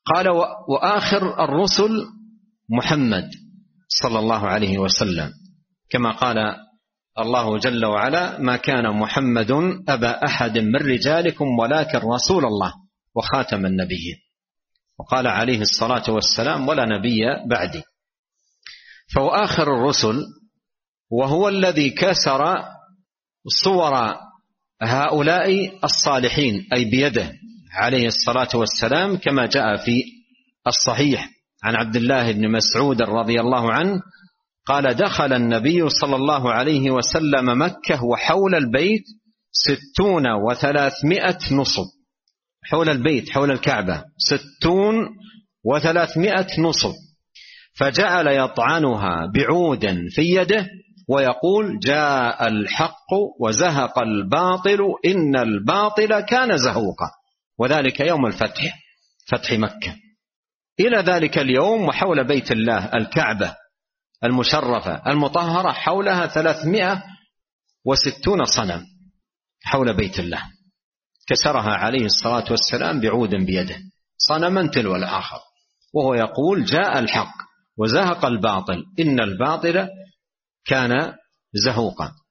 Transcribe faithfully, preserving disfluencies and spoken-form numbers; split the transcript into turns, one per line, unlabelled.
قال: وآخر الرسل محمد صلى الله عليه وسلم، كما قال الله جل وعلا: ما كان محمد أبا أحد من رجالكم ولكن رسول الله وخاتم النبيين. وقال عليه الصلاة والسلام: ولا نبي بعدي. فهو آخر الرسل، وهو الذي كسر صور هؤلاء الصالحين أي بيده عليه الصلاة والسلام، كما جاء في الصحيح عن عبد الله بن مسعود رضي الله عنه قال: دخل النبي صلى الله عليه وسلم مكة وحول البيت ستون وثلاثمائة نصب. حول البيت، حول الكعبة، ستون وثلاثمائة نصب، فجعل يطعنها بعود في يده ويقول: جاء الحق وزهق الباطل إن الباطل كان زهوقا. وذلك يوم الفتح، فتح مكة. إلى ذلك اليوم وحول بيت الله الكعبة المشرفة المطهرة حولها ثلاثمائة وستون صنم حول بيت الله، كسرها عليه الصلاة والسلام بعود بيده، صنما تلو الآخر، وهو يقول: جاء الحق وزهق الباطل إن الباطل كان زهوقا.